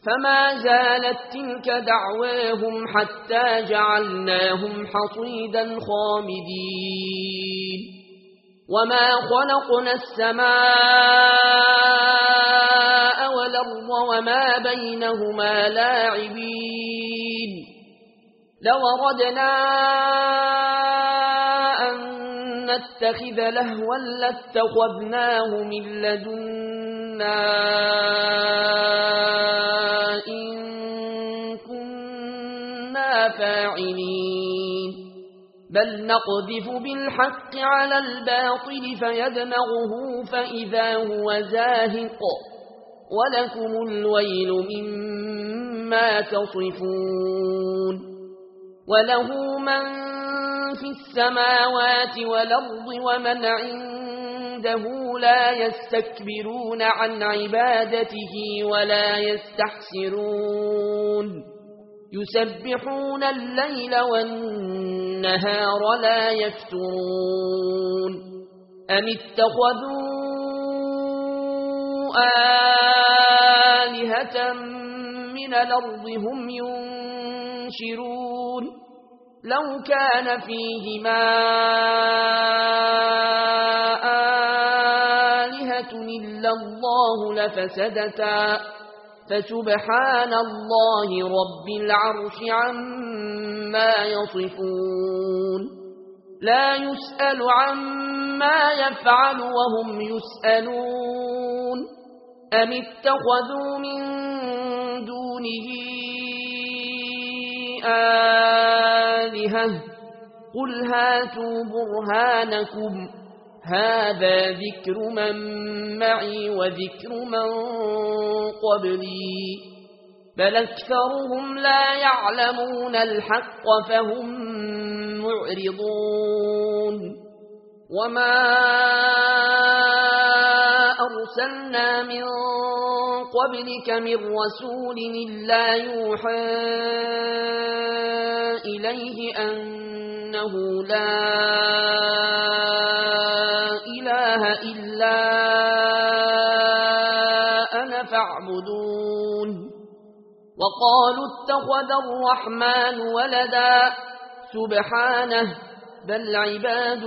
فما زالت تلك دعواهم حتى جعلناهم حصيدا خامدين وما خلقنا السماء والأرض وما بينهما لاعبين لو أردنا أن نتخذ لهوا لاتخذناه من لدنا إن كنا فاعلين بل نقذف بالحق على الباطل فيدمغه فإذا هو زاهق ولكم الويل مما تصفون وله من في السماوات والأرض ومن عنده لا يستكبرون عن عبادته ولا يستحسرون يسبحون الليل والنهار لا يفترون أم اتخذوا آلهة من الأرض هم ينشرون لو كان فيهما آلهة إلا الله لفسدتا فسبحان الله رب العرش عما يصفون لا يسأل عما يفعل وهم يسألون أم اتخذوا من دونه آلهة قل هاتوا برهانكم هذا ذكر من معي وذكر من قبلي بل أكثرهم لا يعلمون الحق فهم معرضون وما أرسلنا من قبلك من رسول إلا يوحى إليه أنه لا إله إلا أنا فاعبدون وقالوا اتخذ الرحمن ولدا سبحانه بل عباد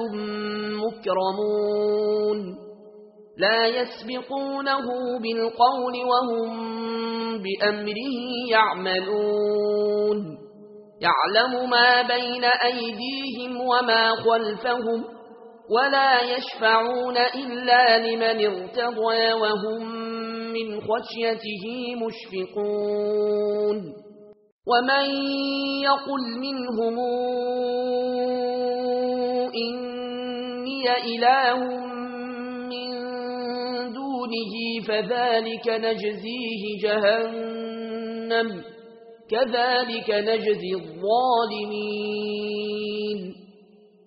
مكرمون لا يسبقونه بالقول وهم بأمره يعملون يعلم ما بين أيديهم وما خلفهم ولا يشفعون إلا لمن ارتضى وهم من خشيته مشفقون ومن يقل منهم إني إله من دونه فذلك نجزيه جهنم كذلك نجزي الظالمين